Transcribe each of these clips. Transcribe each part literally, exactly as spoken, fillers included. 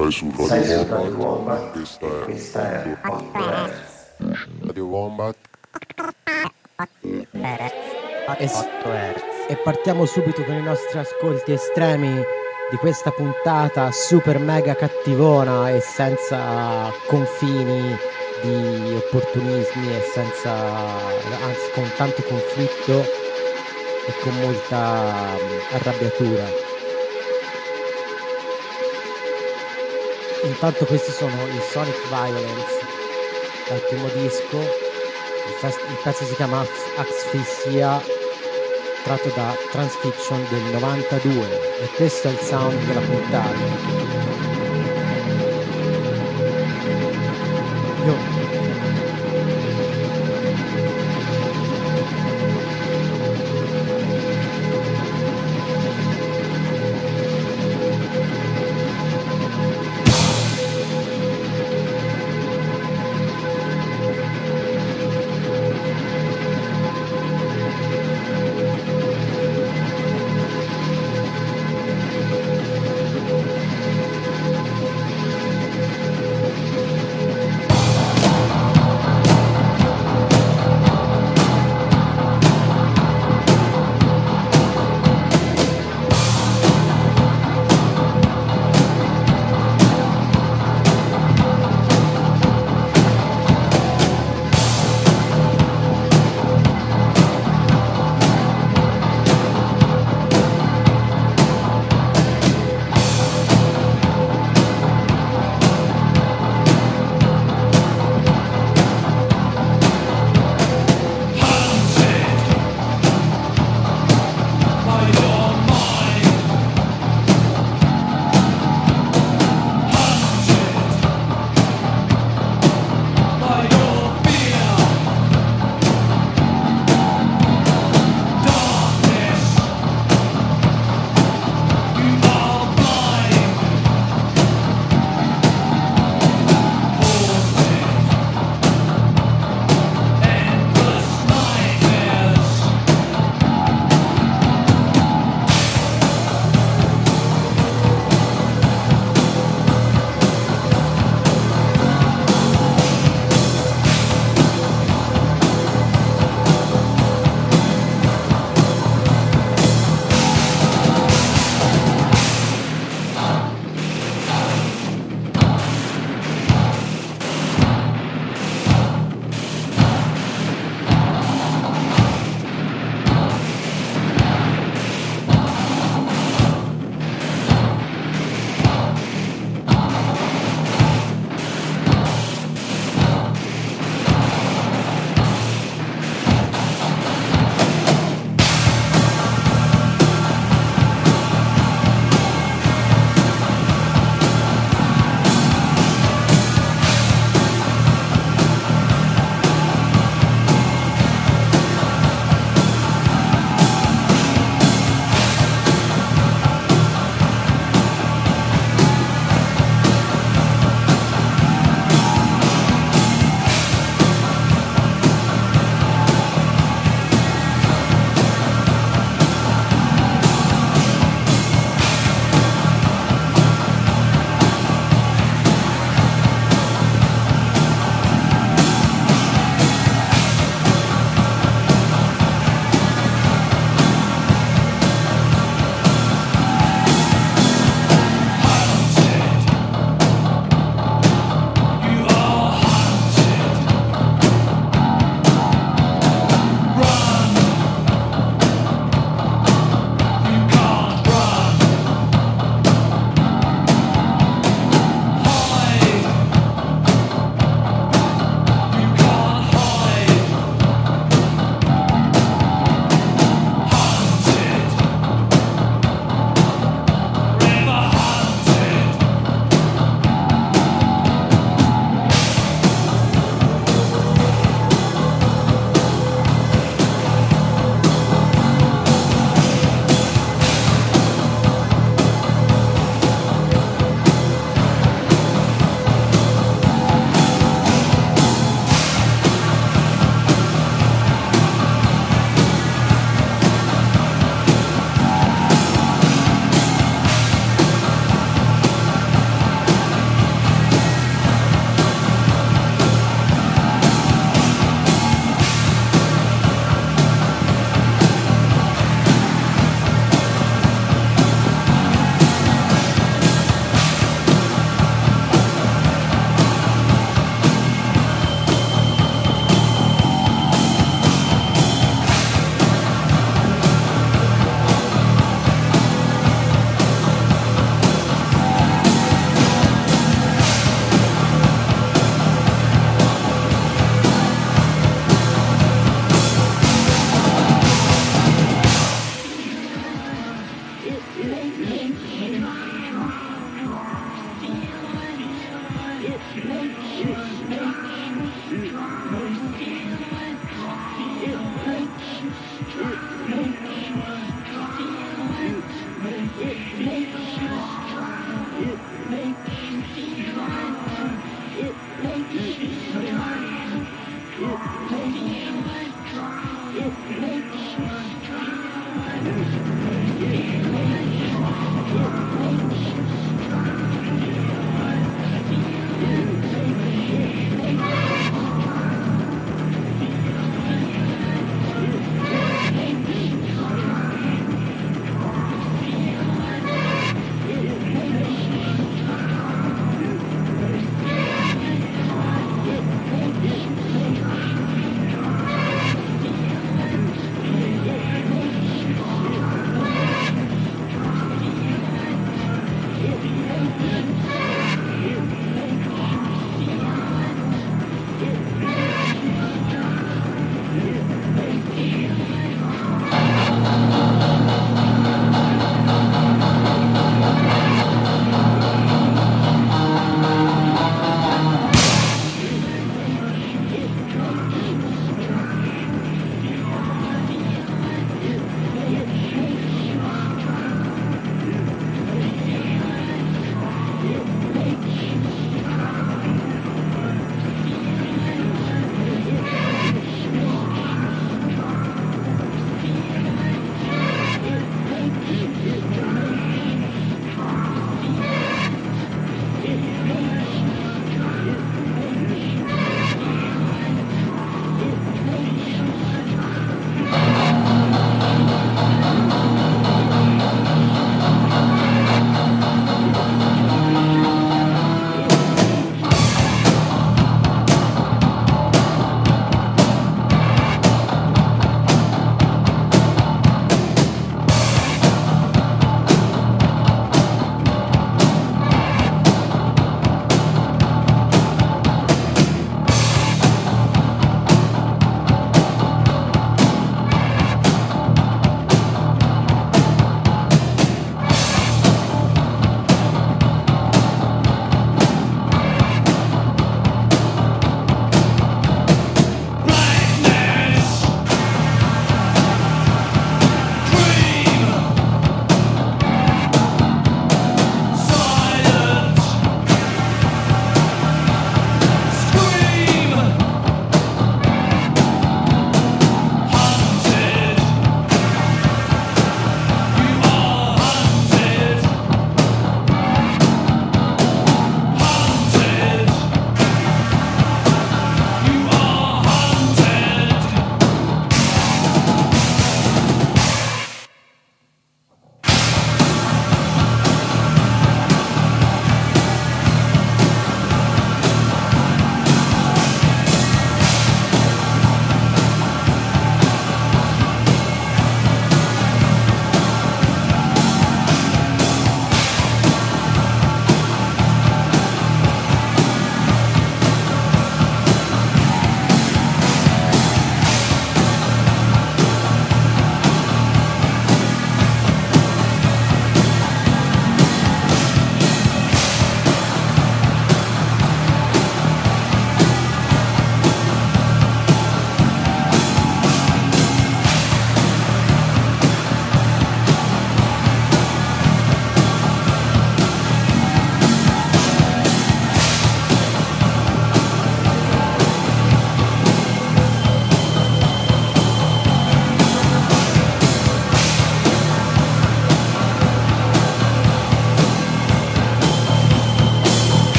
Stai su Sei Radio su Radio Wombat Wombat e e questa è questa è otto Hertz. Radio Wombat. E, s- e partiamo subito con i nostri ascolti estremi di questa puntata super mega cattivona e senza confini di opportunismi e senza, anzi con tanto conflitto e con molta mm, arrabbiatura. Intanto questi sono i Sonic Violence dal primo disco, il, fes- il pezzo si chiama Ax- Asphyxia, tratto da Transfiction del novantadue, e questo è il sound della puntata. Io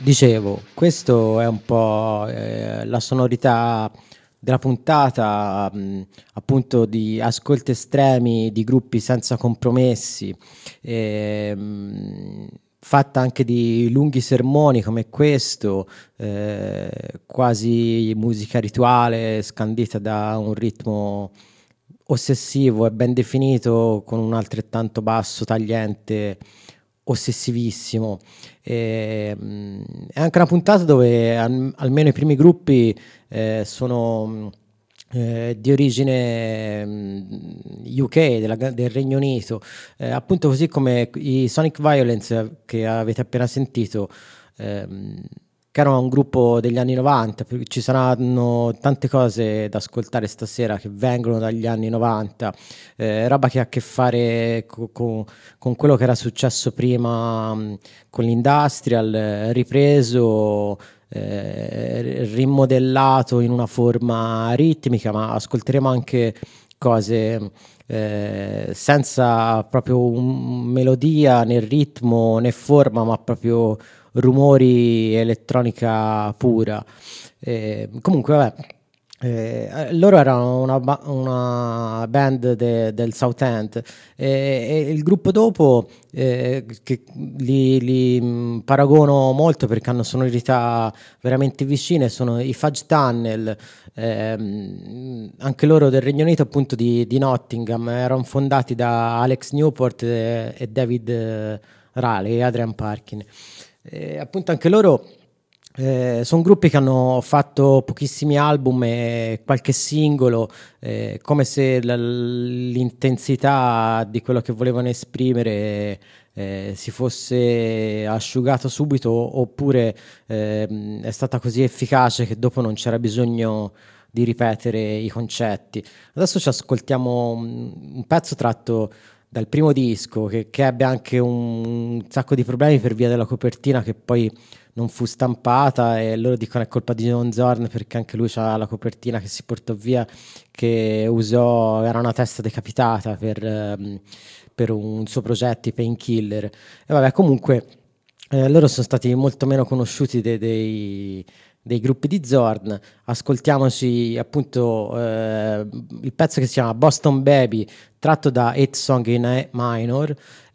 Dicevo, questo è un po' eh, la sonorità della puntata, mh, appunto di ascolti estremi di gruppi senza compromessi, e, mh, fatta anche di lunghi sermoni come questo, eh, quasi musica rituale scandita da un ritmo ossessivo e ben definito con un altrettanto basso tagliente ossessivissimo. E, mh, è anche una puntata dove al- almeno i primi gruppi eh, sono mh, eh, di origine mh, U K, della- del Regno Unito. Eh, appunto così come i Sonic Violence che avete appena sentito, ehm, che erano un gruppo degli anni novanta. per- ci saranno tante cose da ascoltare stasera che vengono dagli anni novanta, eh, roba che ha a che fare co- co- con quello che era successo prima, mh, con l'industrial, eh, ripreso, eh, rimodellato in una forma ritmica, ma ascolteremo anche cose eh, senza proprio un- melodia né ritmo né forma, ma proprio rumori, elettronica pura. Eh, comunque, vabbè. Eh, loro erano una, ba- una band de- del South End, e, e il gruppo dopo, eh, che li, li, mh, paragono molto perché hanno sonorità veramente vicine, sono i Fudge Tunnel, ehm, anche loro del Regno Unito, appunto di, di Nottingham. Erano fondati da Alex Newport e, e David eh, Raleigh e Adrian Parkin. Eh, appunto anche loro eh, sono gruppi che hanno fatto pochissimi album e qualche singolo, eh, come se l- l'intensità di quello che volevano esprimere eh, si fosse asciugato subito, oppure ehm, è stata così efficace che dopo non c'era bisogno di ripetere i concetti. Adesso ci ascoltiamo un, un pezzo tratto dal primo disco che, che ebbe anche un sacco di problemi per via della copertina, che poi non fu stampata, e loro dicono è colpa di John Zorn perché anche lui c'ha la copertina che si portò via, che usò, era una testa decapitata per, ehm, per un suo progetto, i Painkiller. E vabbè, comunque eh, loro sono stati molto meno conosciuti dei, dei, dei gruppi di Zorn. Ascoltiamoci appunto eh, il pezzo che si chiama Boston Baby, tratto da Eight Song in A Minor,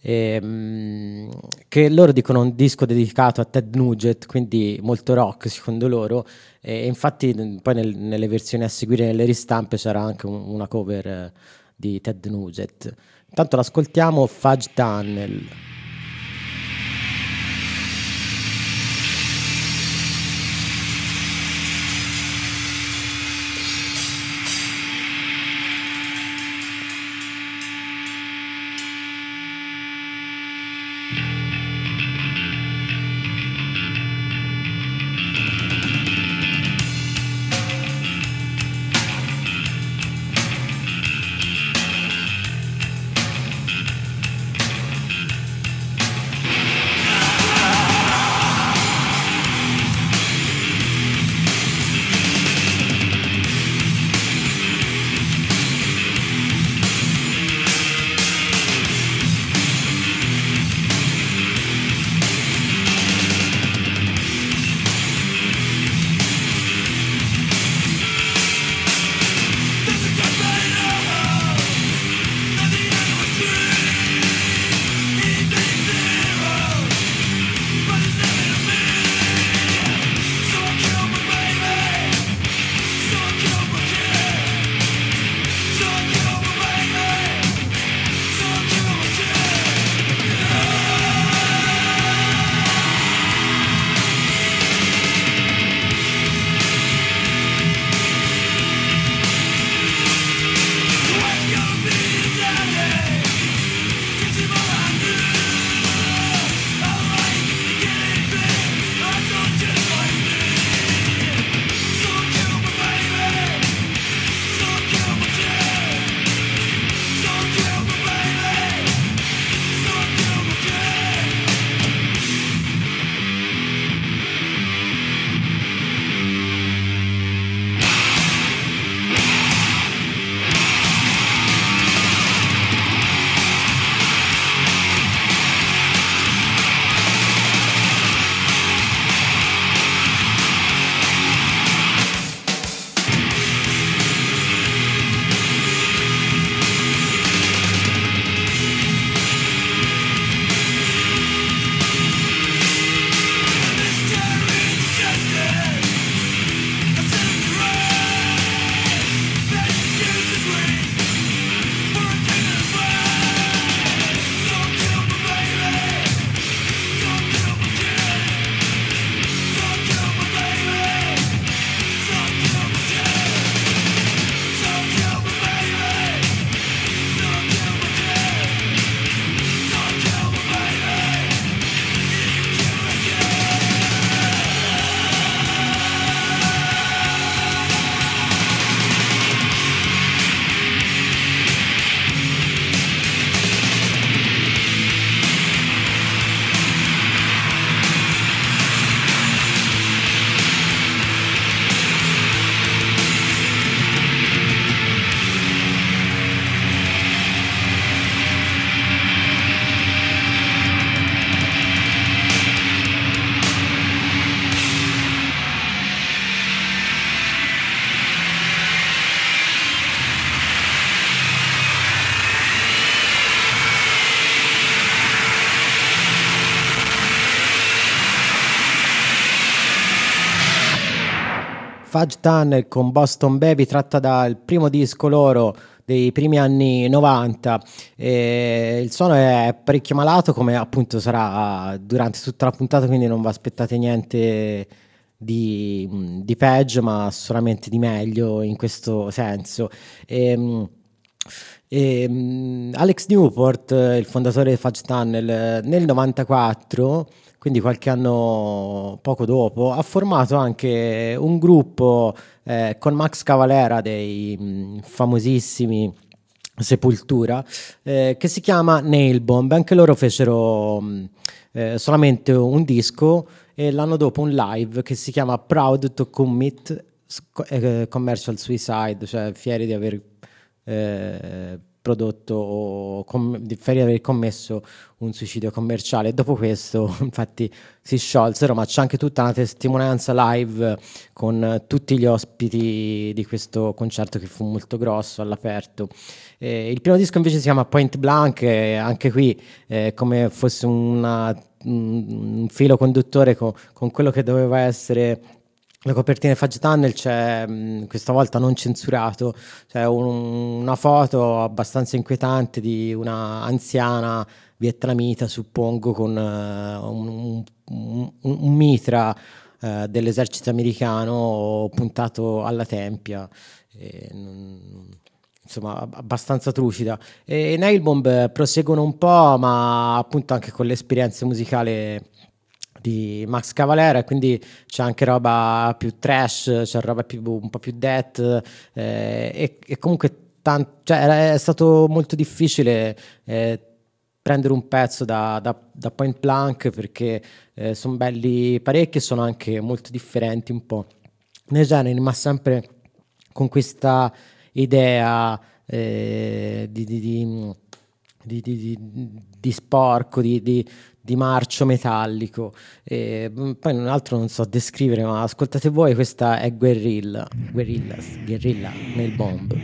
ehm, che loro dicono un disco dedicato a Ted Nugent, quindi molto rock secondo loro, e infatti n- poi nel- nelle versioni a seguire, nelle ristampe, c'era anche un- una cover eh, di Ted Nugent. Intanto l'ascoltiamo, Fudge Tunnel. Fudge Tunnel con Boston Baby, tratta dal primo disco loro dei primi anni novanta. E il suono è parecchio malato, come appunto sarà durante tutta la puntata, quindi non vi aspettate niente di, di peggio, ma solamente di meglio in questo senso. E, e, Alex Newport, il fondatore di Fudge Tunnel, nel novantaquattro, quindi qualche anno poco dopo, ha formato anche un gruppo eh, con Max Cavalera dei mh, famosissimi Sepultura, eh, che si chiama Nailbomb. Anche loro fecero mh, eh, solamente un disco e l'anno dopo un live che si chiama Proud to Commit eh, Commercial Suicide, cioè fieri di aver eh, prodotto o com- di fieri di aver commesso un suicidio commerciale. E dopo questo infatti si sciolsero, ma c'è anche tutta una testimonianza live con tutti gli ospiti di questo concerto che fu molto grosso all'aperto. Eh, il primo disco invece si chiama Point Blank, e anche qui eh, come fosse una, un filo conduttore con, con quello che doveva essere la copertina di Fudge Tunnel, c'è mh, questa volta non censurato, c'è un, una foto abbastanza inquietante di una anziana vietnamita, suppongo, con uh, un, un, un mitra uh, dell'esercito americano puntato alla tempia. E, mh, insomma, abbastanza trucida. E i Nailbomb proseguono un po', ma appunto anche con l'esperienza musicale di Max Cavalera, quindi c'è anche roba più trash, c'è roba più, un po' più death, eh, e, e comunque tan- cioè, è stato molto difficile eh, prendere un pezzo da, da, da Point Blank, perché eh, sono belli parecchi e sono anche molto differenti un po' nei generi, ma sempre con questa idea eh, di, di, di, di, di, di, di sporco, di, di di marcio metallico. E poi un altro non so descrivere, ma ascoltate voi, questa è Guerrilla, Guerrillas, Guerrilla Nailbomb.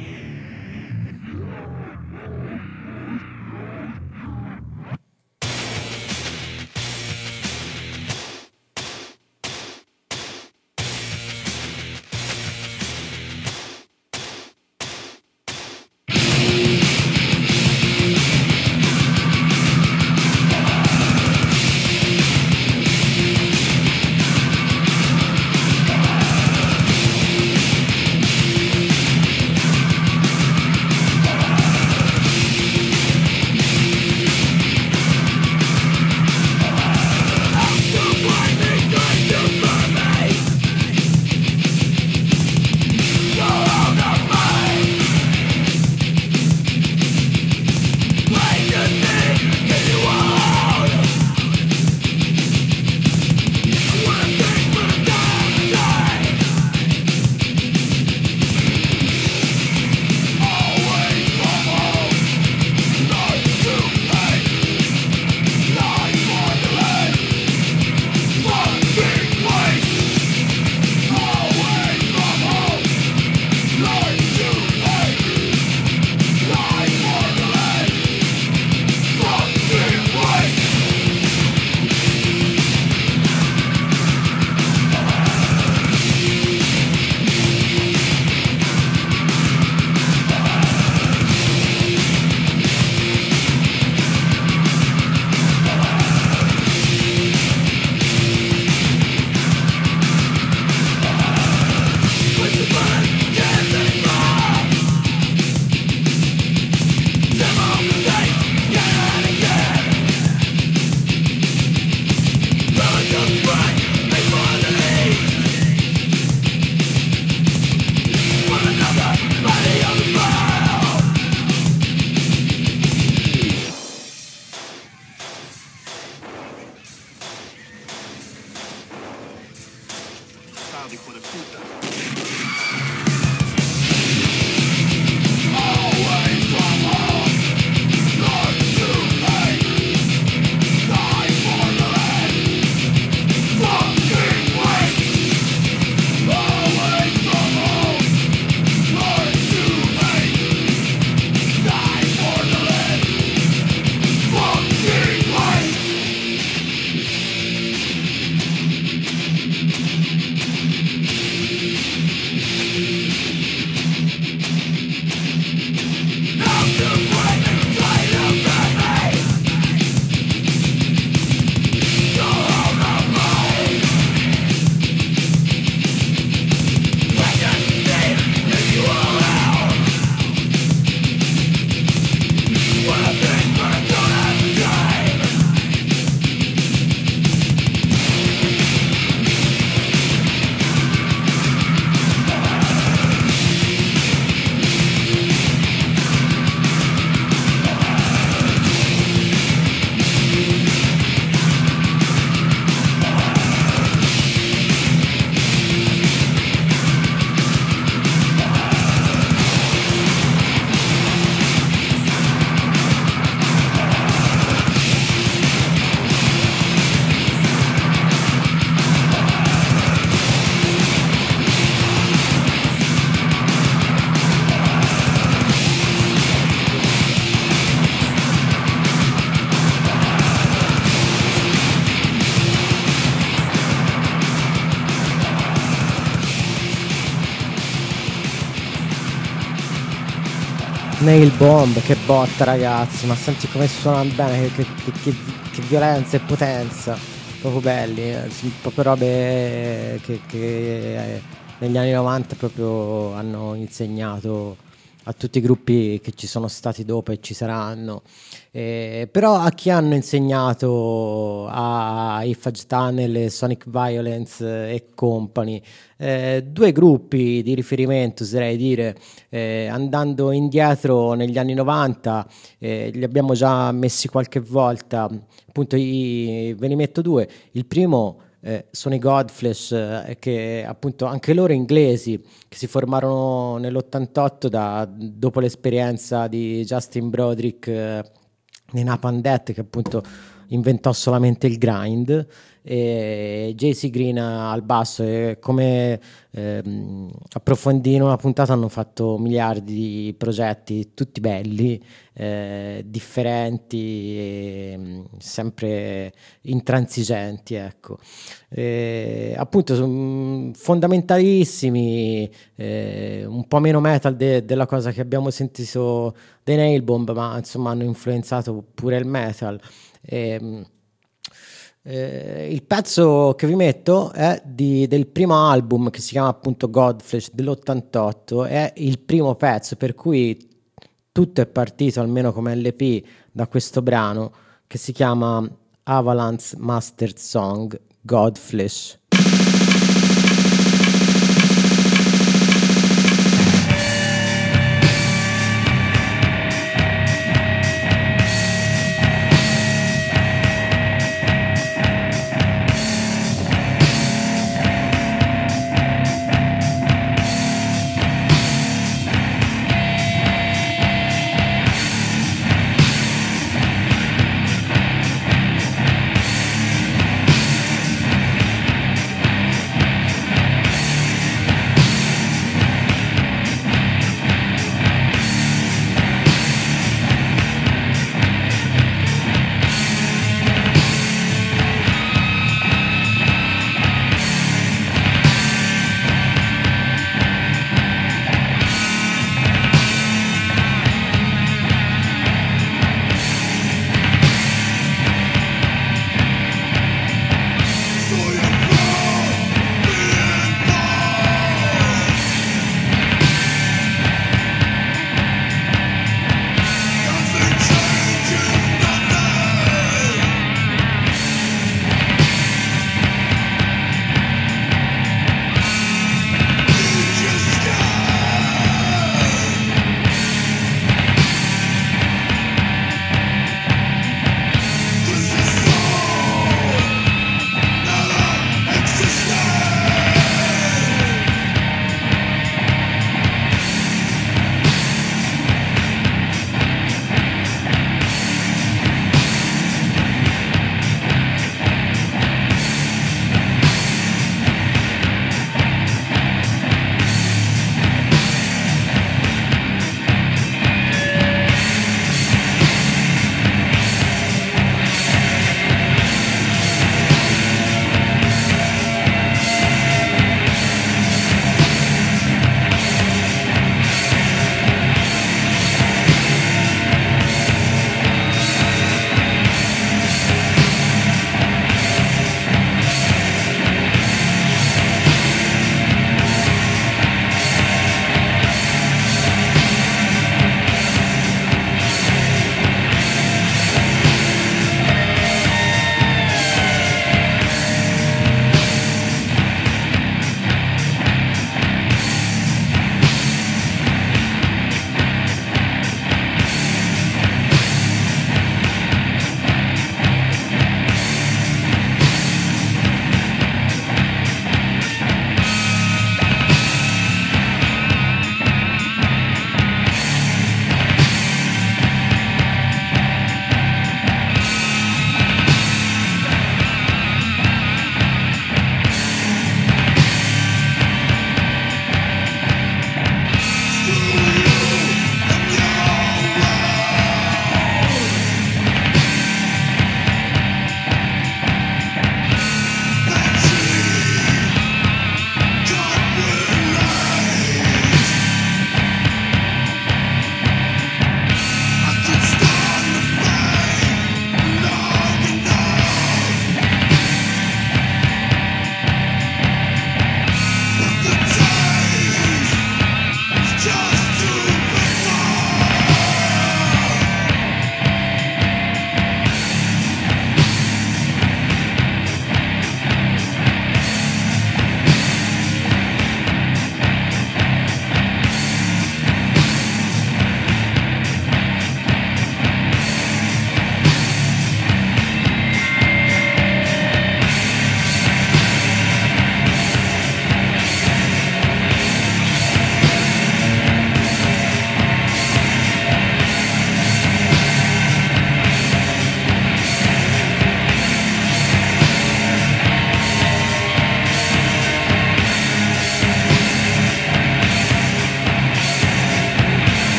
Nail Bomb, che botta ragazzi, ma senti come suonano bene, che, che, che, che violenza e potenza, proprio belli, eh, sì, proprio robe che, che eh, negli anni novanta proprio hanno insegnato a tutti i gruppi che ci sono stati dopo e ci saranno. Eh, però a chi hanno insegnato a Eiffage Tunnel e Sonic Violence e Company? Eh, due gruppi di riferimento, oserei dire, eh, andando indietro negli anni novanta, eh, li abbiamo già messi qualche volta, appunto i, ve ne metto due. Il primo eh, sono i Godflesh, eh, che appunto anche loro inglesi, che si formarono nell'ottantotto da, dopo l'esperienza di Justin Broderick eh, nei Napalm Death, che appunto inventò solamente il grind, e J C Green al basso, e come ehm, approfondì in una puntata hanno fatto miliardi di progetti tutti belli, eh, differenti e mh, sempre intransigenti, ecco. E, appunto sono fondamentalissimi, eh, un po' meno metal de- della cosa che abbiamo sentito dei Nail Bomb, ma insomma hanno influenzato pure il metal. E, eh, il pezzo che vi metto è di, del primo album, che si chiama appunto Godflesh, dell'ottantotto. È il primo pezzo, per cui tutto è partito, almeno come L P, da questo brano che si chiama Avalanche Mastered Song, Godflesh.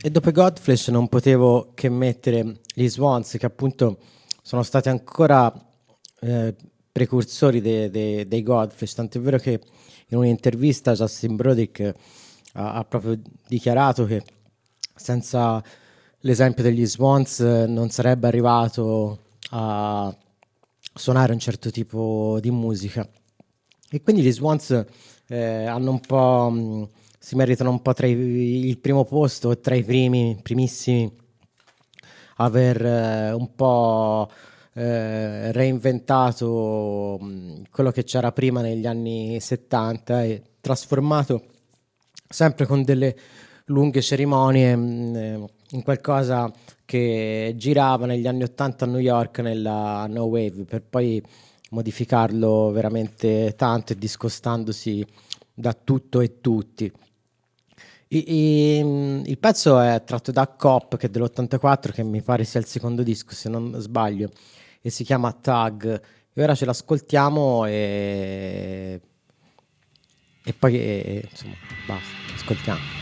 e dopo i Godflesh non potevo che mettere gli Swans, che appunto sono stati ancora eh, precursori de- de- dei Godflesh, tant'è vero che in un'intervista Justin Broadick ha, ha proprio dichiarato che senza l'esempio degli Swans non sarebbe arrivato a suonare un certo tipo di musica. E quindi gli Swans eh, hanno un po' mh, si meritano un po' tra i, il primo posto, tra i primi, primissimi, aver eh, un po' eh, reinventato mh, quello che c'era prima negli anni settanta e trasformato sempre con delle lunghe cerimonie mh, eh, in qualcosa che girava negli anni ottanta a New York nella No Wave, per poi modificarlo veramente tanto e discostandosi da tutto e tutti. I- i- il pezzo è tratto da Cop, che è dell'ottantaquattro, che mi pare sia il secondo disco se non sbaglio, e si chiama Tag. E ora ce l'ascoltiamo e, e poi e, insomma basta, ascoltiamo.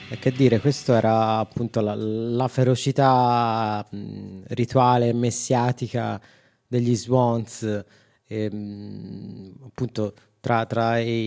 E che dire, questo era appunto la, la ferocità mh, rituale e messiatica degli Swans, e, mh, appunto tra, tra i,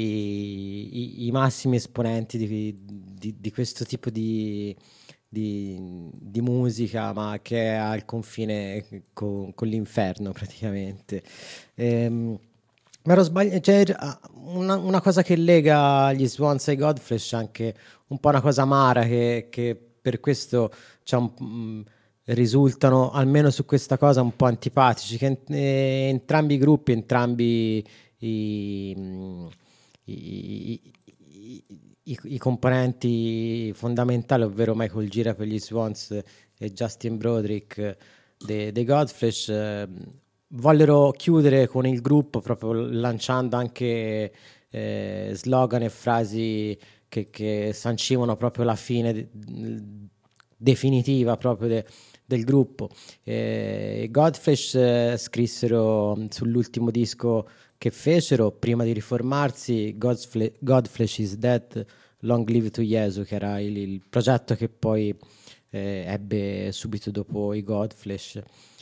i- i massimi esponenti di, di- di questo tipo di, di- di musica, ma che è al confine con, con l'inferno praticamente. Ehm, Mi ero sbagliato, c'è una, una cosa che lega gli Swans ai Godflesh, anche un po' una cosa amara che, che per questo c'è un- mh, risultano, almeno su questa cosa, un po' antipatici, che ent- eh, entrambi i gruppi, entrambi i, mh, i- i- i- i- i componenti fondamentali, ovvero Michael Gira per gli Swans e Justin Broderick dei, dei Godflesh, eh, vollero chiudere con il gruppo proprio lanciando anche eh, slogan e frasi che, che sancivano proprio la fine de- definitiva proprio de- del gruppo. Eh, i Godflesh eh, scrissero sull'ultimo disco che fecero prima di riformarsi Godfle- Godflesh is Dead, Long Live to Jesu, che era il, il progetto che poi eh, ebbe subito dopo i Godflesh.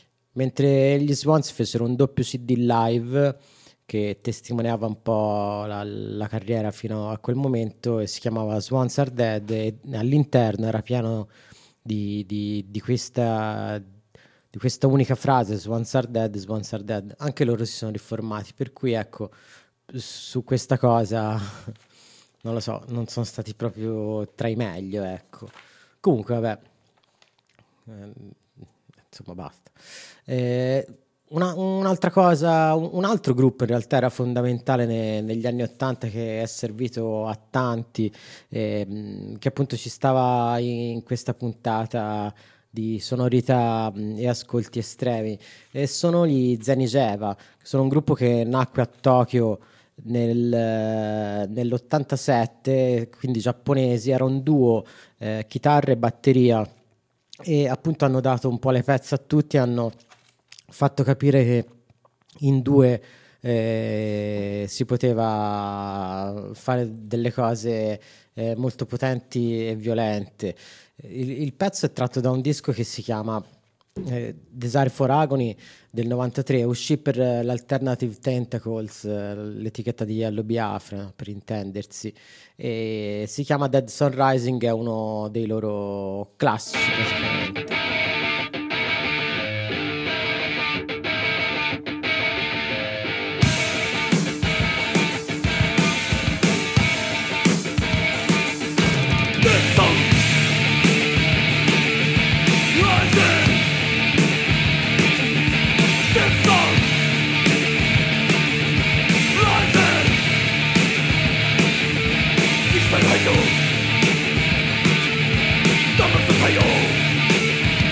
Mentre gli Swans fecero un doppio C D live che testimoniava un po' la, la carriera fino a quel momento, e si chiamava Swans Are Dead, e all'interno era pieno di, di- di questa, di questa unica frase: Swans Are Dead, Swans Are Dead. Anche loro si sono riformati, per cui ecco, su questa cosa non lo so, non sono stati proprio tra i meglio, ecco. Comunque vabbè, ehm, insomma basta. Eh, una- un'altra cosa, un, un altro gruppo in realtà era fondamentale ne- negli anni Ottanta, che è servito a tanti, ehm, che appunto ci stava in questa puntata di sonorità mh, e ascolti estremi, e sono gli Zenigeva. Sono un gruppo che nacque a Tokyo nel, eh, nell'ottantasette, quindi giapponesi. Era un duo, eh, chitarra e batteria, e appunto hanno dato un po' le pezze a tutti, hanno fatto capire che in due eh, si poteva fare delle cose eh, molto potenti e violente. Il, il pezzo è tratto da un disco che si chiama eh, Desire for Agony del novantatré, uscì per eh, l'Alternative Tentacles, eh, l'etichetta di Yellow Biafra per intendersi, e si chiama Dead Sun Rising, è uno dei loro classici praticamente. The sun rising. The sun rising. It's the light. Damn the fire.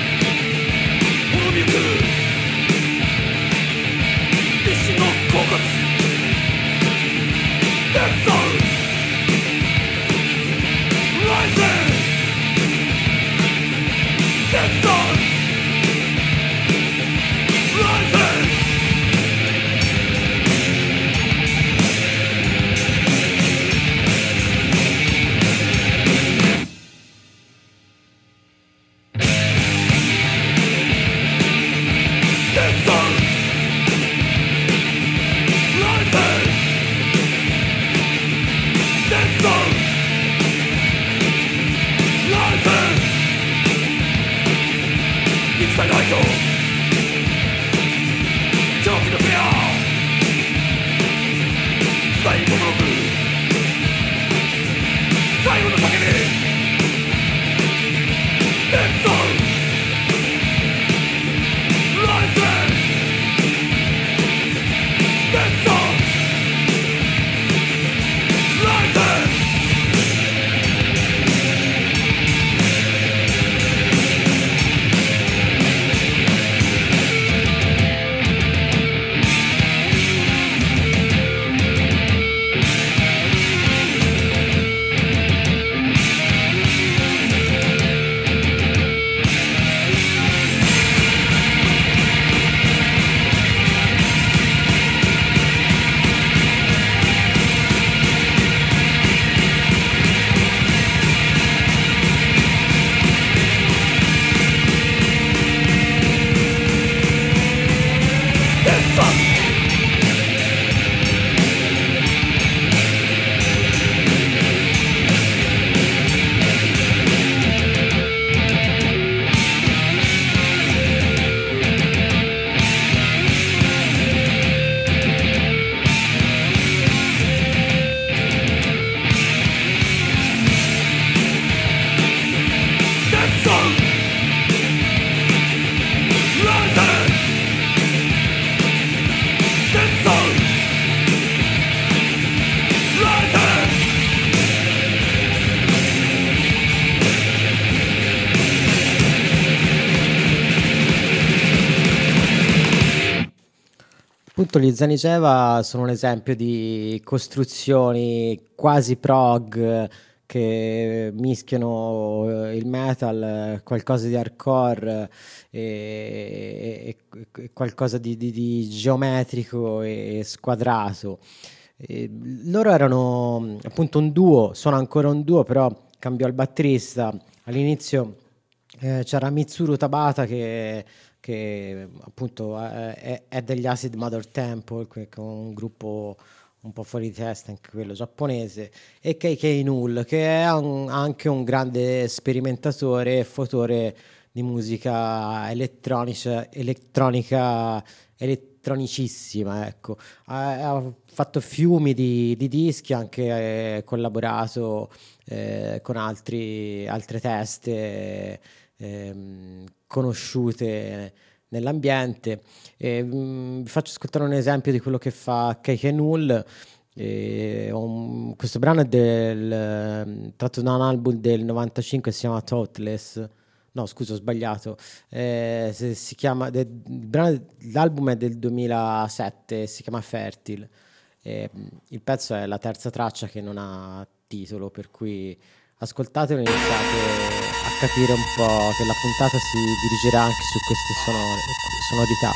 l'altro gli Zaniceva sono un esempio di costruzioni quasi prog che mischiano eh, il metal, eh, qualcosa di hardcore eh, e, e- e qualcosa di, di- di geometrico e squadrato. E loro erano mh, appunto un duo, sono ancora un duo, però cambiò il batterista. All'inizio eh, c'era Mitsuru Tabata che, che, appunto eh, è, è degli Acid Mother Temple, che che è un gruppo un po' fuori di testa, anche quello giapponese, e K K Null, che è un- anche un grande sperimentatore e fautore di musica elettronica, elettronica elettronicissima, ecco. Ha, ha fatto fiumi di, di dischi, anche eh, collaborato eh, con altri, altre teste ehm, conosciute nell'ambiente. E, mm, vi faccio ascoltare un esempio di quello che fa Keike Null. E, un- questo brano è del, ehm, tratto da un album del novantacinque, si chiama Thoughtless. No, scusa, ho sbagliato. Eh, si, si chiama, de- il brano- l'album è del duemilasette, si chiama Fertile. E, mm, il pezzo è la terza traccia che non ha titolo, per cui ascoltatelo e iniziate a capire un po' che la puntata si dirigerà anche su queste sonore- sonorità.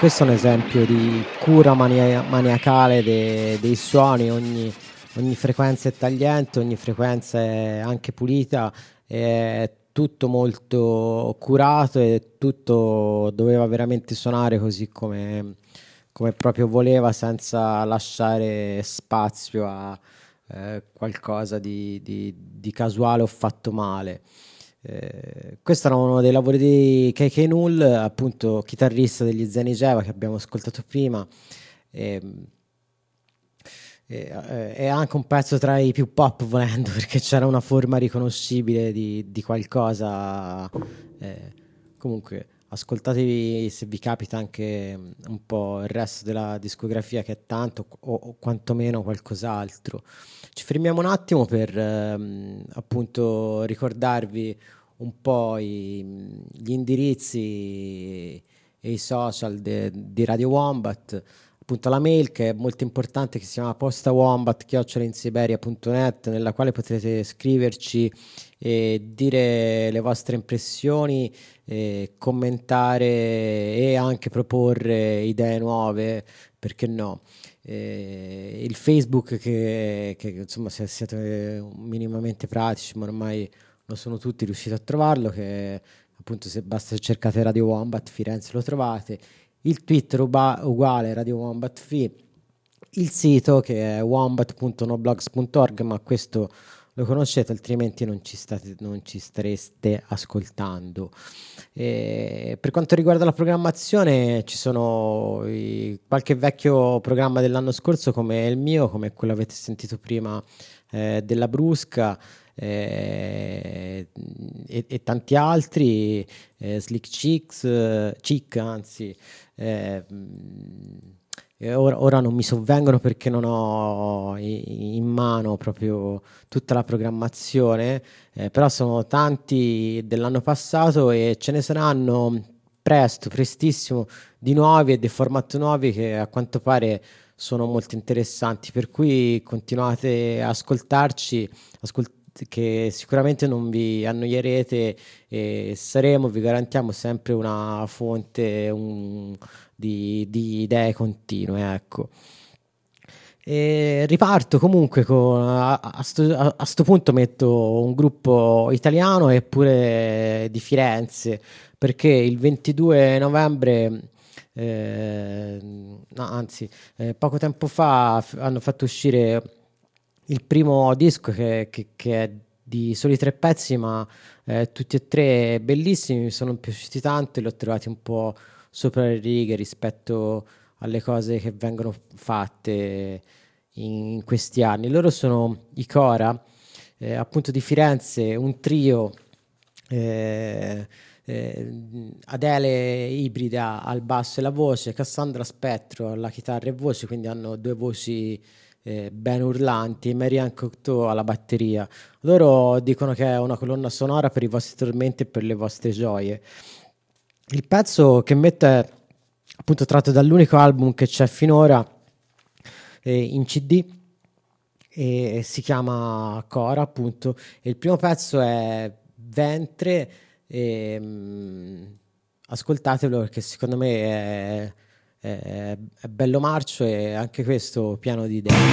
questo è un esempio di cura mania- maniacale de- dei suoni, ogni, ogni frequenza è tagliente, ogni frequenza è anche pulita, è tutto molto curato e tutto doveva veramente suonare così come, come proprio voleva, senza lasciare spazio a eh, qualcosa di, di, di casuale o fatto male. Eh, questo era uno dei lavori di K K Null, appunto chitarrista degli Zenigeva che abbiamo ascoltato prima. E, e, eh, è anche un pezzo tra i più pop, volendo, perché c'era una forma riconoscibile di, di qualcosa. Eh, comunque, ascoltatevi se vi capita anche un po' il resto della discografia, che è tanto, o, o quantomeno qualcos'altro. Ci fermiamo un attimo per ehm, appunto ricordarvi un po' i, gli indirizzi e i social de, di Radio Wombat, appunto la mail che è molto importante, che si chiama postawombat chiocciola insiberia punto net, nella quale potrete scriverci e dire le vostre impressioni, e commentare e anche proporre idee nuove, perché no. Eh, il Facebook che, che insomma, se siete minimamente pratici, ma ormai lo sono tutti, riuscite a trovarlo, che appunto se basta cercate Radio Wombat Firenze lo trovate. Il Twitter uba- uguale Radio Wombat Fi, il sito che è wombat punto noblogs punto org, ma questo lo conoscete, altrimenti non ci, state, non ci stareste ascoltando. E per quanto riguarda la programmazione, ci sono i, qualche vecchio programma dell'anno scorso come il mio, come quello avete sentito prima eh, della Brusca, eh, e, e tanti altri, eh, Slick Chicks, eh, Chick anzi, eh, e ora, ora non mi sovvengono perché non ho i- in mano proprio tutta la programmazione, eh, però sono tanti dell'anno passato e ce ne saranno presto, prestissimo, di nuovi e dei format nuovi che a quanto pare sono molto interessanti, per cui continuate a ascoltarci, ascolt- che sicuramente non vi annoierete e saremo, vi garantiamo, sempre una fonte un- di, di idee continue, ecco. E riparto comunque con, a, a, sto, a- a sto punto metto un gruppo italiano eppure di Firenze, perché il ventidue novembre, eh, no, anzi, eh, poco tempo fa f- hanno fatto uscire il primo disco che, che- che è di soli tre pezzi, ma eh, tutti e tre bellissimi, mi sono piaciuti tanto e li ho trovati un po' sopra le righe rispetto alle cose che vengono fatte in, in questi anni. Loro sono i Cora, eh, appunto di Firenze, un trio, eh, eh, Adele ibrida al basso e la voce, Cassandra Spettro alla chitarra e voce, quindi hanno due voci eh, ben urlanti, e Marianne Cocteau alla batteria. Loro dicono che è una colonna sonora per i vostri tormenti e per le vostre gioie. Il pezzo che metto è appunto tratto dall'unico album che c'è finora eh, in C D e si chiama Cora, appunto, e il primo pezzo è Ventre e, mm, ascoltatelo perché secondo me è, è- è bello marcio e anche questo pieno di idee.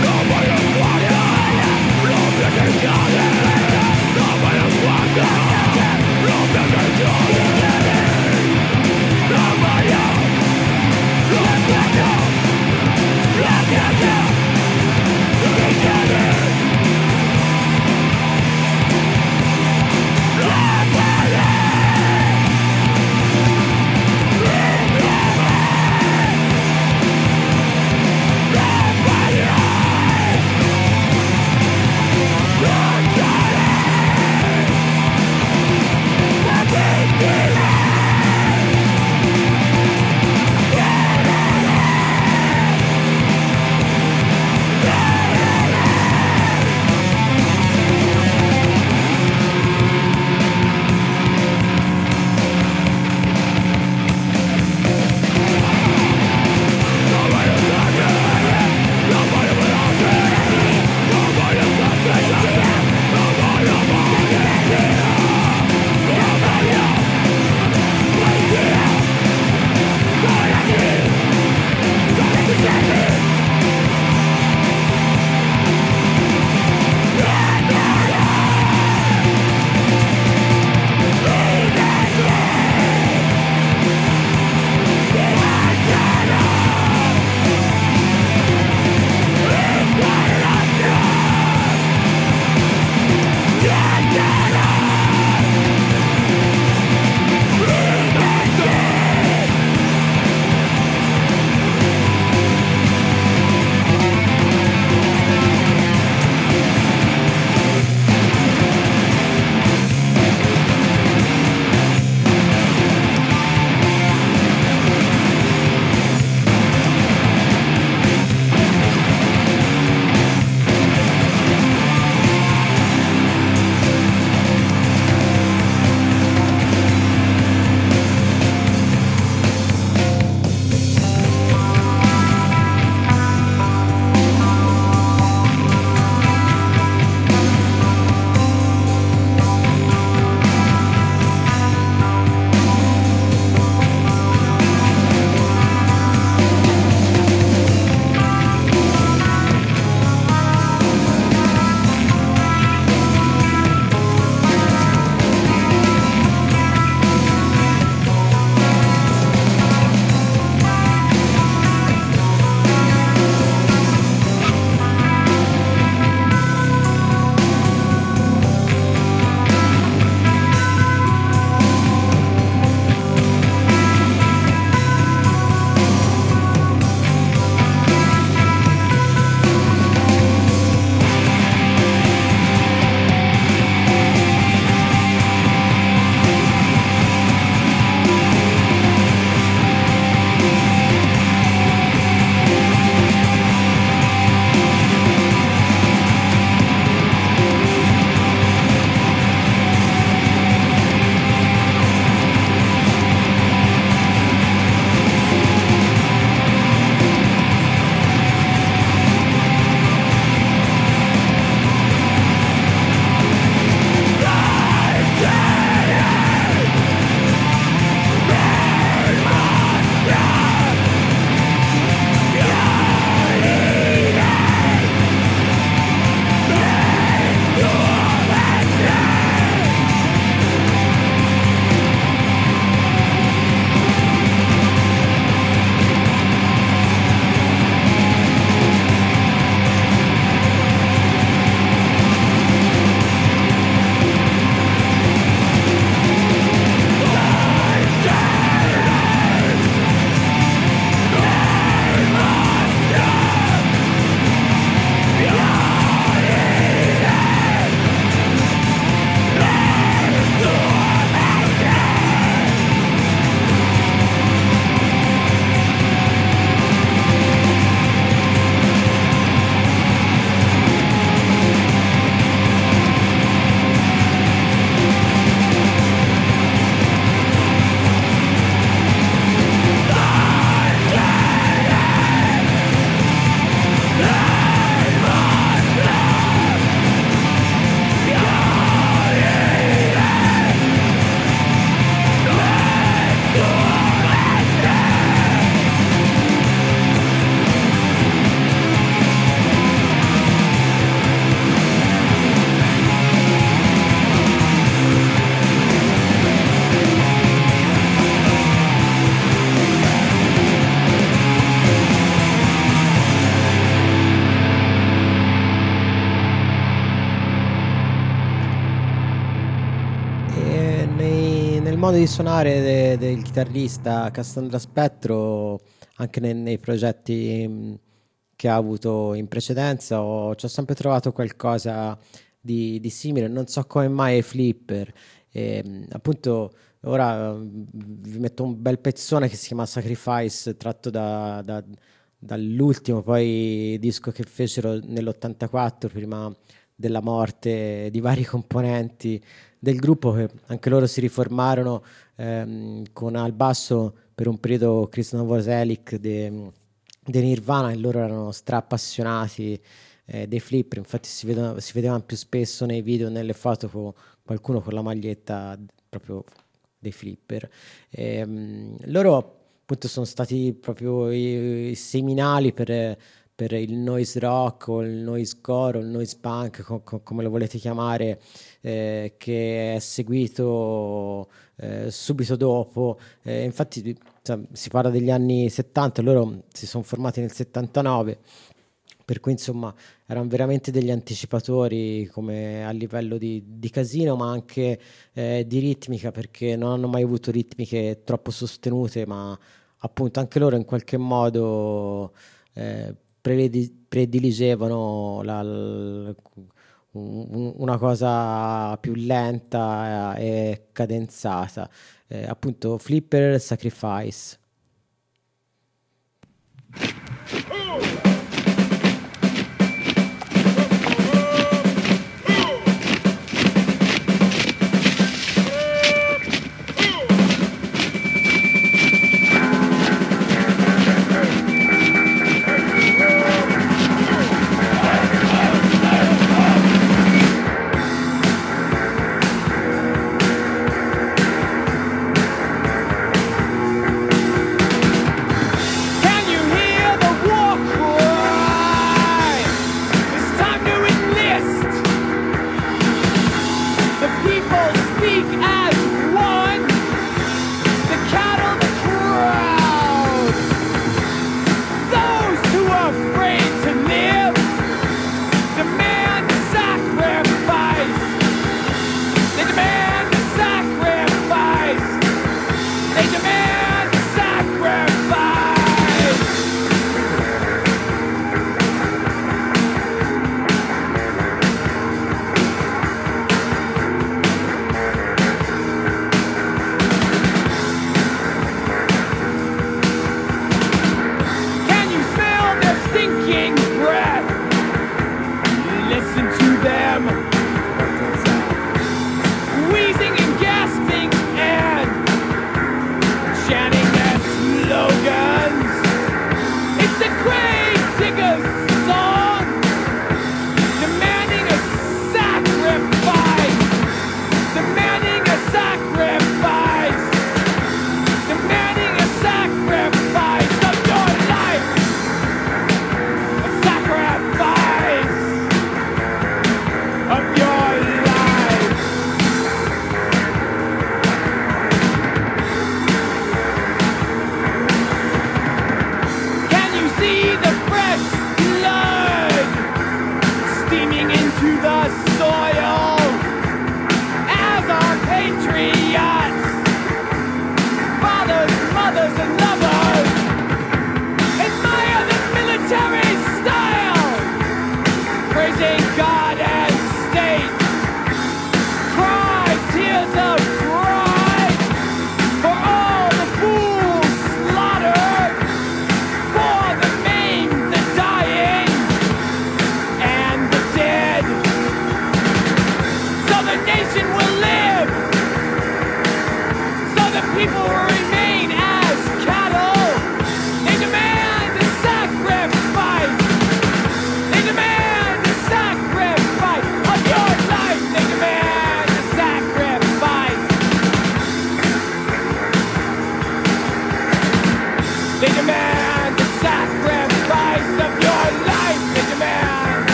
nel modo di suonare de- del chitarrista Cassandra Spettro, anche ne- nei progetti mh, che ha avuto in precedenza, ho, ci ho sempre trovato qualcosa di, di simile. Non so come mai ai Flipper. E, mh, appunto, ora mh, vi metto un bel pezzone che si chiama Sacrifice, tratto da, da- dall'ultimo poi disco che fecero nell'ottantaquattro, prima della morte di vari componenti del gruppo, che anche loro si riformarono ehm, con al basso per un periodo Chris Novoselic de, de Nirvana, e loro erano stra-appassionati eh, dei Flipper. Infatti si vedevano, si vedevano più spesso nei video, nelle foto, con qualcuno con la maglietta proprio dei Flipper. Ehm, loro appunto sono stati proprio i, i seminali per, per il noise rock o il noise core o il noise punk, co- co- come lo volete chiamare, eh, che è seguito eh, subito dopo. Eh, infatti, cioè, si parla degli anni settanta, loro si sono formati nel settantanove, per cui insomma erano veramente degli anticipatori, come a livello di, di casino, ma anche eh, di ritmica, perché non hanno mai avuto ritmiche troppo sostenute, ma appunto anche loro in qualche modo eh, predi- prediligevano la- l- un- una cosa più lenta e cadenzata. Eh, appunto, Flipper Sacrifice.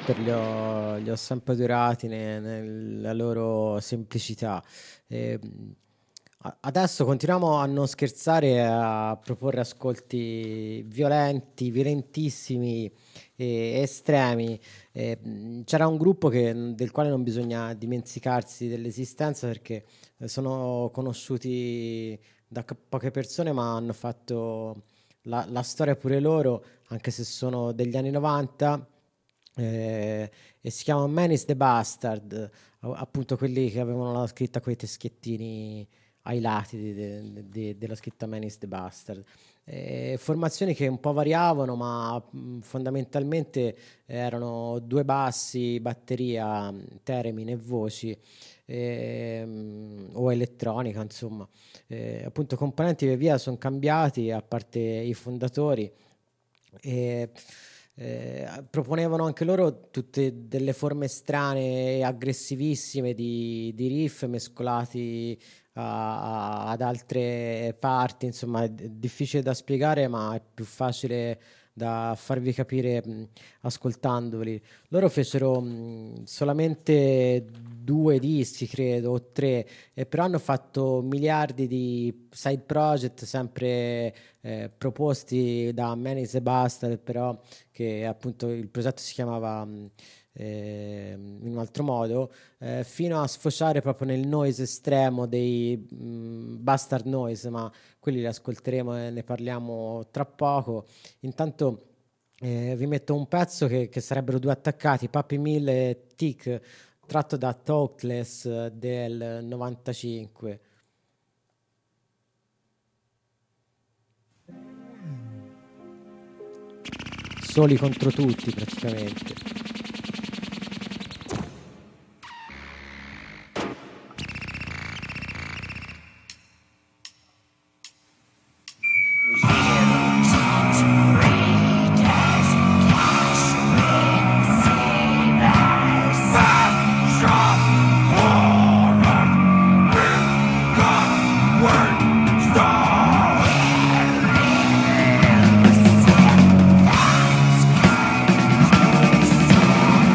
super li ho, li ho sempre adorati ne- nella loro semplicità. E, mh, a- adesso continuiamo a non scherzare e a proporre ascolti violenti, violentissimi e estremi. E, mh, c'era un gruppo che- del quale non bisogna dimenticarsi dell'esistenza perché eh, sono conosciuti da c- poche persone, ma hanno fatto la, la storia pure loro, anche se sono degli anni novanta, eh, e si chiama Man is the Bastard, a- appunto quelli che avevano la scritta con i teschiettini ai lati di- de- de- della scritta Man is the Bastard. Eh, formazioni che un po' variavano, ma mh, fondamentalmente erano due bassi, batteria, mh, theremin e voci, ehm, o elettronica, insomma. Eh, appunto, componenti via via sono cambiati, a parte i fondatori, e eh, proponevano anche loro tutte delle forme strane e aggressivissime di, di riff mescolati a- a- ad altre parti. Insomma, è d- difficile da spiegare, ma è più facile da farvi capire mh, ascoltandoli. Loro fecero mh, solamente due dischi, credo, o tre, e però hanno fatto miliardi di side project sempre eh, proposti da Man is a Bastard, però che appunto il progetto si chiamava mh, eh, in un altro modo, eh, fino a sfociare proprio nel noise estremo dei mh, Bastard Noise, ma quelli li ascolteremo e ne parliamo tra poco. Intanto eh, vi metto un pezzo che, che sarebbero due attaccati, Papi Mill e Tic, tratto da Talkless eh, del novantacinque. Soli contro tutti praticamente. Stop!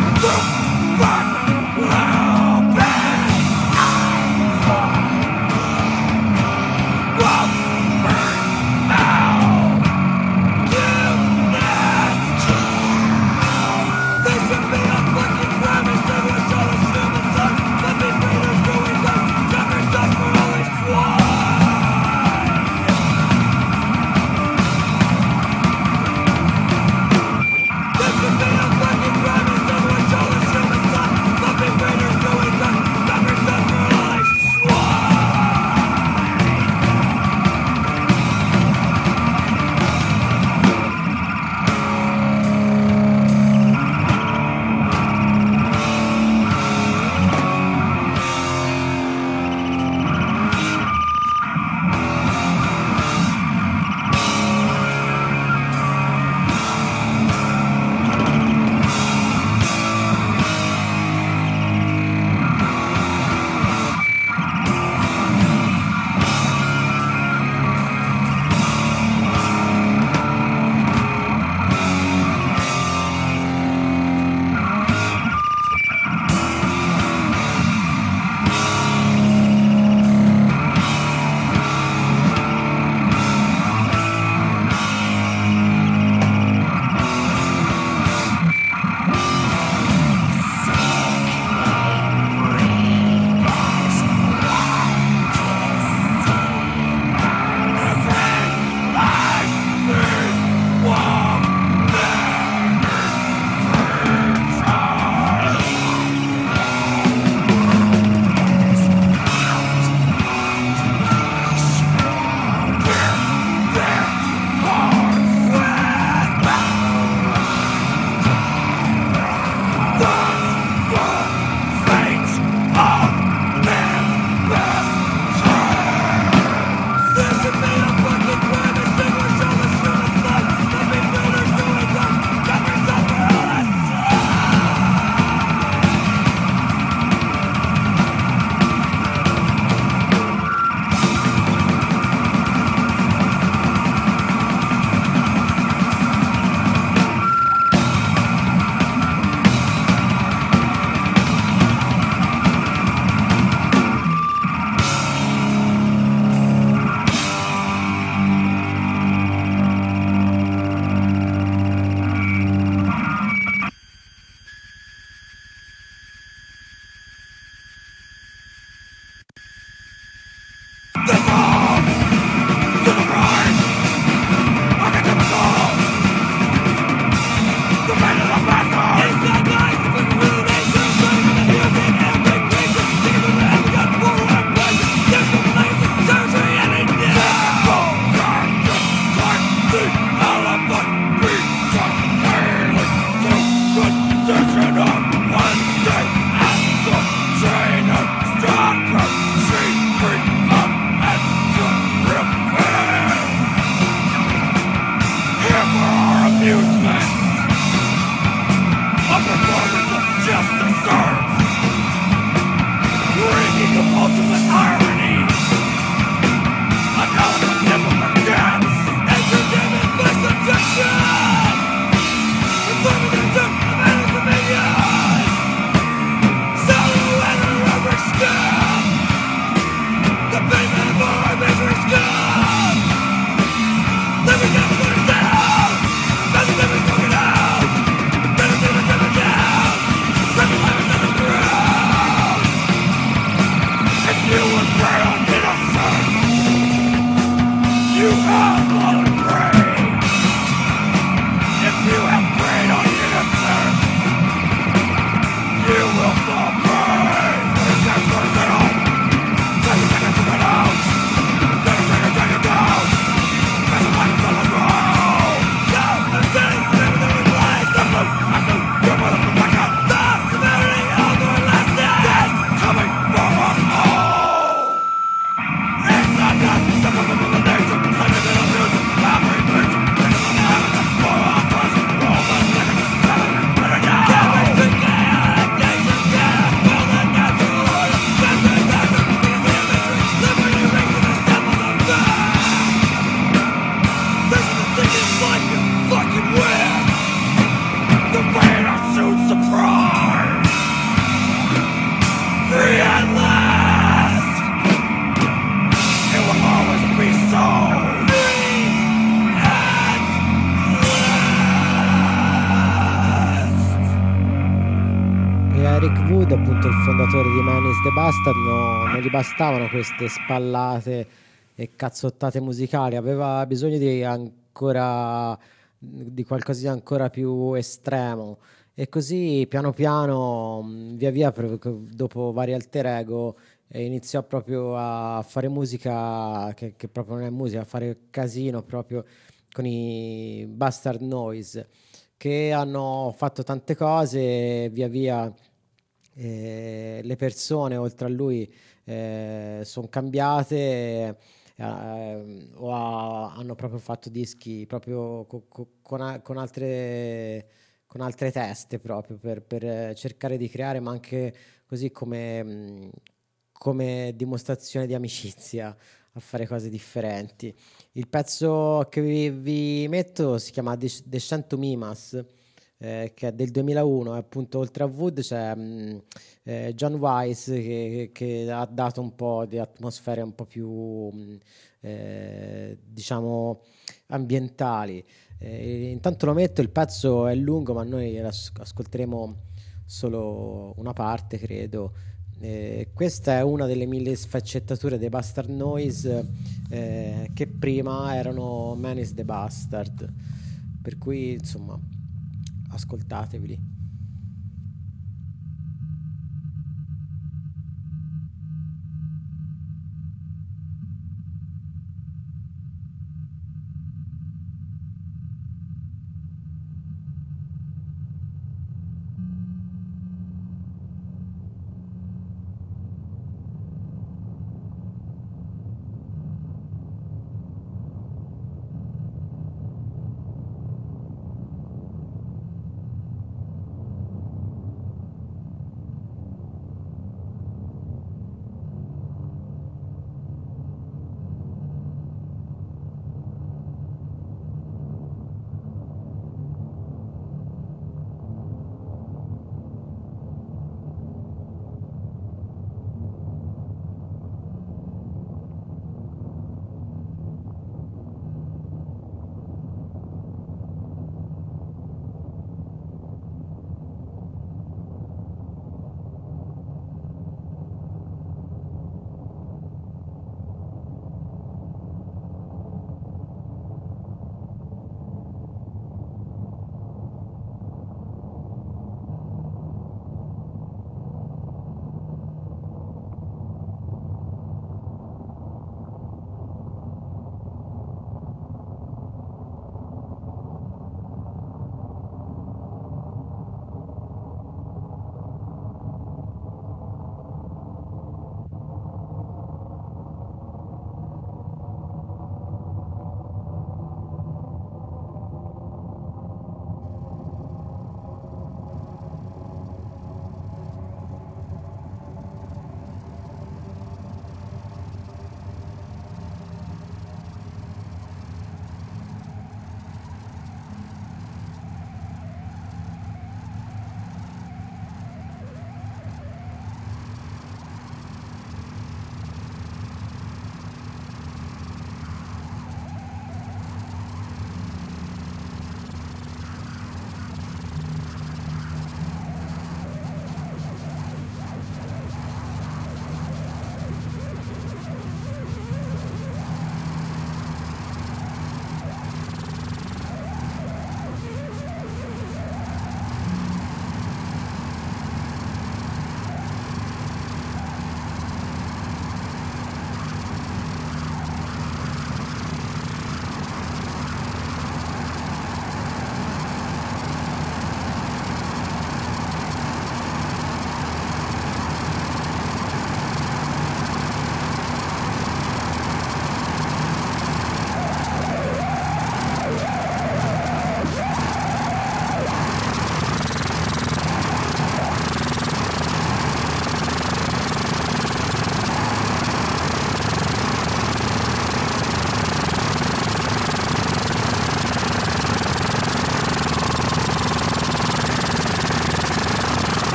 appunto il fondatore di Man is the Bastard, no- non gli bastavano queste spallate e cazzottate musicali, aveva bisogno di ancora di qualcosa di ancora più estremo. E così piano piano, mh, via via, pro- dopo vari alter ego, e iniziò proprio a fare musica che, che proprio non è musica, a fare casino proprio con i Bastard Noise, che hanno fatto tante cose, via via eh, le persone oltre a lui sono cambiate, eh, o ha- hanno proprio fatto dischi proprio co- co- con, a- con altre, con altre teste proprio per, per, eh, cercare di creare, ma anche così come, mh, come dimostrazione di amicizia a fare cose differenti. Il pezzo che vi, vi metto si chiama Des- Descent Mimas, eh, che è del duemilauno, e appunto oltre a Wood c'è mh, eh, John Wise che, che ha dato un po' di atmosfere un po' più mh, eh, diciamo ambientali. Eh, intanto lo metto, il pezzo è lungo, ma noi as- ascolteremo solo una parte, credo. Eh, questa è una delle mille sfaccettature dei Bastard Noise, eh, che prima erano Man is the Bastard. Per cui, insomma, ascoltateveli.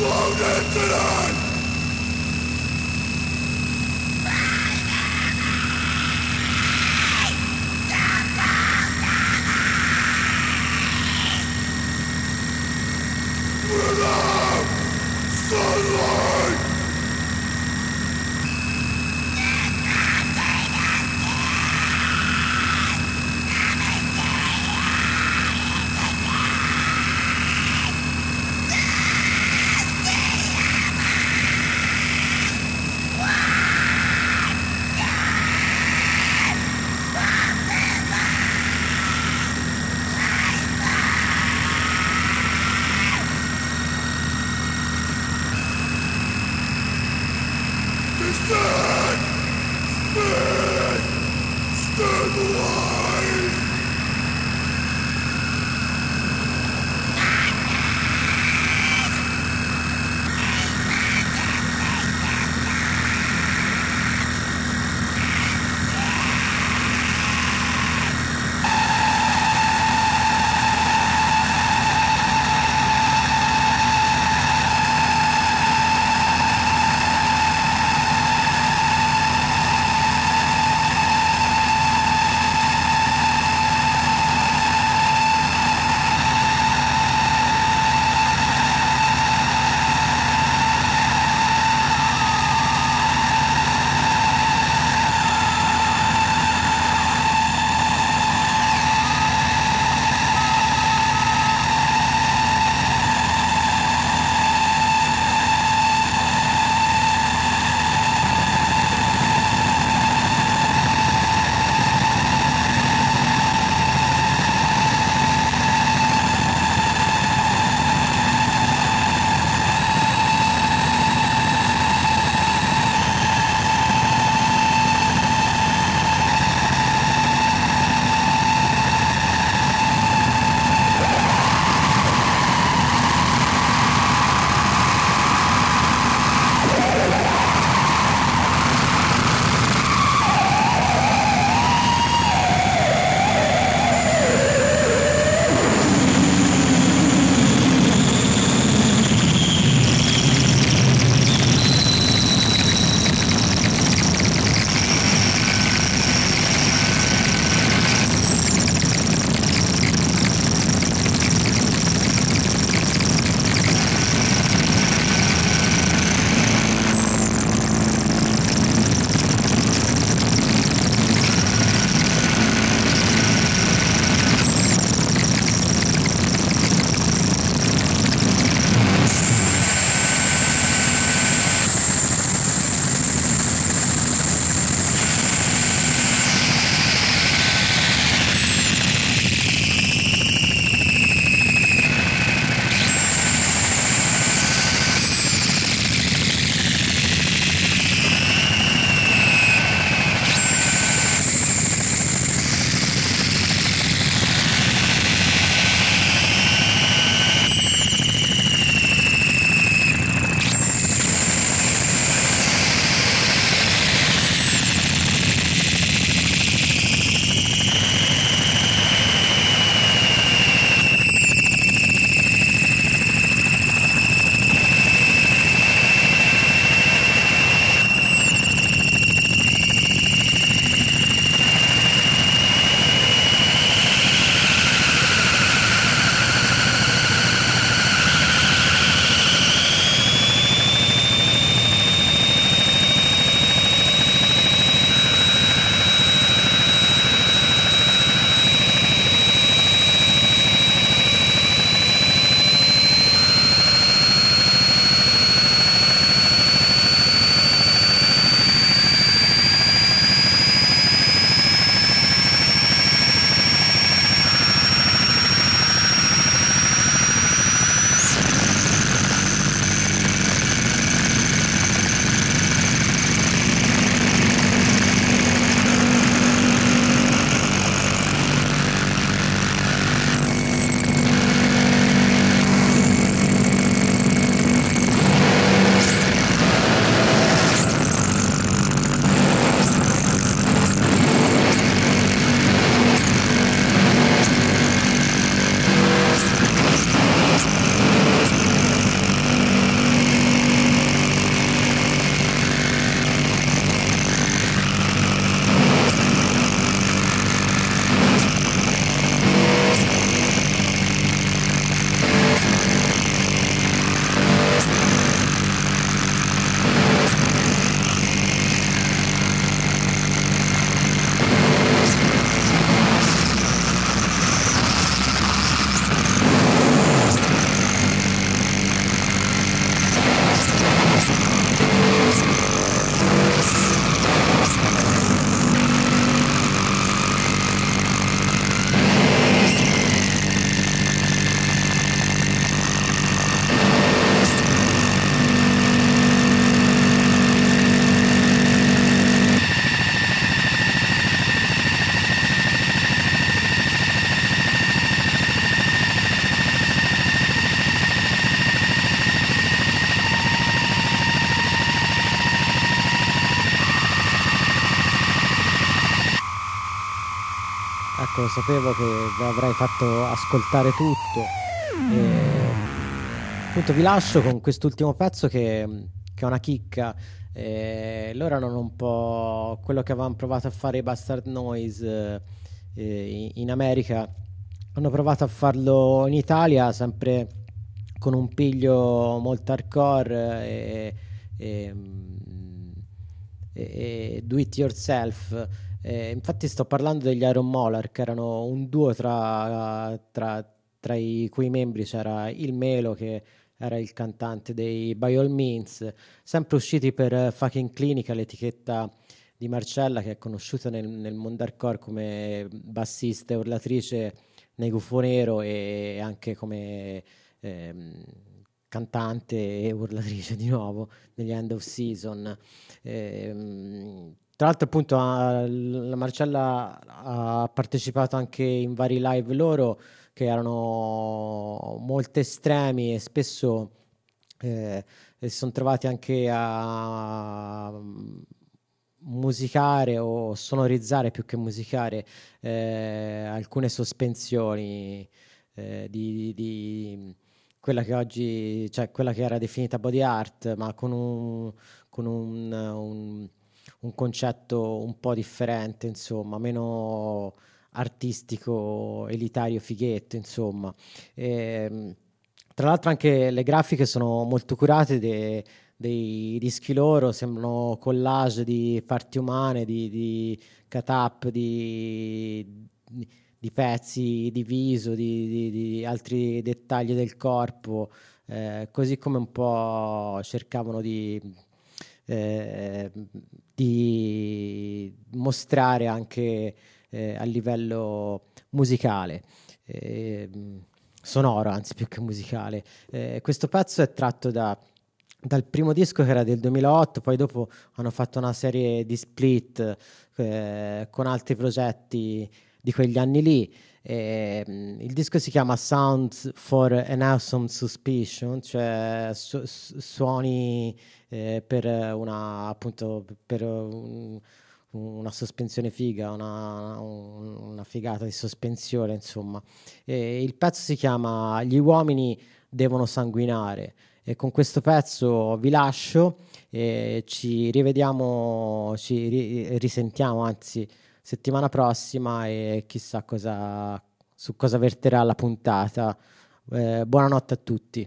Loaded tonight! Without sunlight! Stand! Stand! Stand alive! Marco, lo sapevo che ve l'avrei fatto ascoltare tutto. E, appunto vi lascio con quest'ultimo pezzo che, che è una chicca. E loro erano un po' quello che avevano provato a fare i Bastard Noise eh, in America. Hanno provato a farlo in Italia, sempre con un piglio molto hardcore e, e, e, e do it yourself. Eh, infatti sto parlando degli Iron Molar, che erano un duo tra, tra, tra i cui membri c'era il Melo, che era il cantante dei By All Means, sempre usciti per Fucking Clinical, l'etichetta di Marcella, che è conosciuta nel, nel mondo hardcore come bassista e urlatrice nei Gufo Nero e anche come ehm, cantante e urlatrice di nuovo negli End of Season. Ehm, tra l'altro appunto la Marcella ha partecipato anche in vari live loro che erano molto estremi e spesso eh, si sono trovati anche a musicare o sonorizzare più che musicare eh, alcune sospensioni eh, di, di quella che oggi, cioè quella che era definita body art, ma con un, con un, un, un concetto un po' differente, insomma, meno artistico, elitario, fighetto, insomma. E, tra l'altro anche le grafiche sono molto curate de, dei dischi loro, sembrano collage di parti umane, di, di cut-up, di, di pezzi di viso, di, di, di altri dettagli del corpo, eh, così come un po' cercavano di, eh, di mostrare anche eh, a livello musicale, eh, sonoro anzi più che musicale. Eh, questo pezzo è tratto da dal primo disco che era del duemilaotto, poi dopo hanno fatto una serie di split eh, con altri progetti di quegli anni lì. E, mm, il disco si chiama Sounds for an Awesome Suspicion, cioè su- su- suoni eh, per una appunto per un- una sospensione figa, una, un- una figata di sospensione, insomma. E il pezzo si chiama Gli uomini devono sanguinare. E con questo pezzo vi lascio e ci rivediamo, ci ri- risentiamo anzi settimana prossima e chissà cosa, su cosa verterà la puntata. Eh, buonanotte a tutti.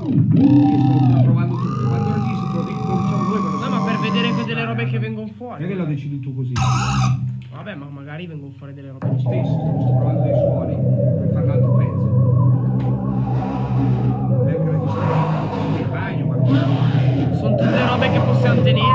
sto provando tutto. Quando registro lo diciamo noi quando No, ma per vedere che delle robe che vengono fuori. non è che lo decidi tu così. Vabbè, ma magari vengono fuori delle robe di Stesso, spesso. sto provando dei suoni per fare un altro pezzo. Vengo registrato il bagno, ma Sono tutte robe che possiamo tenere.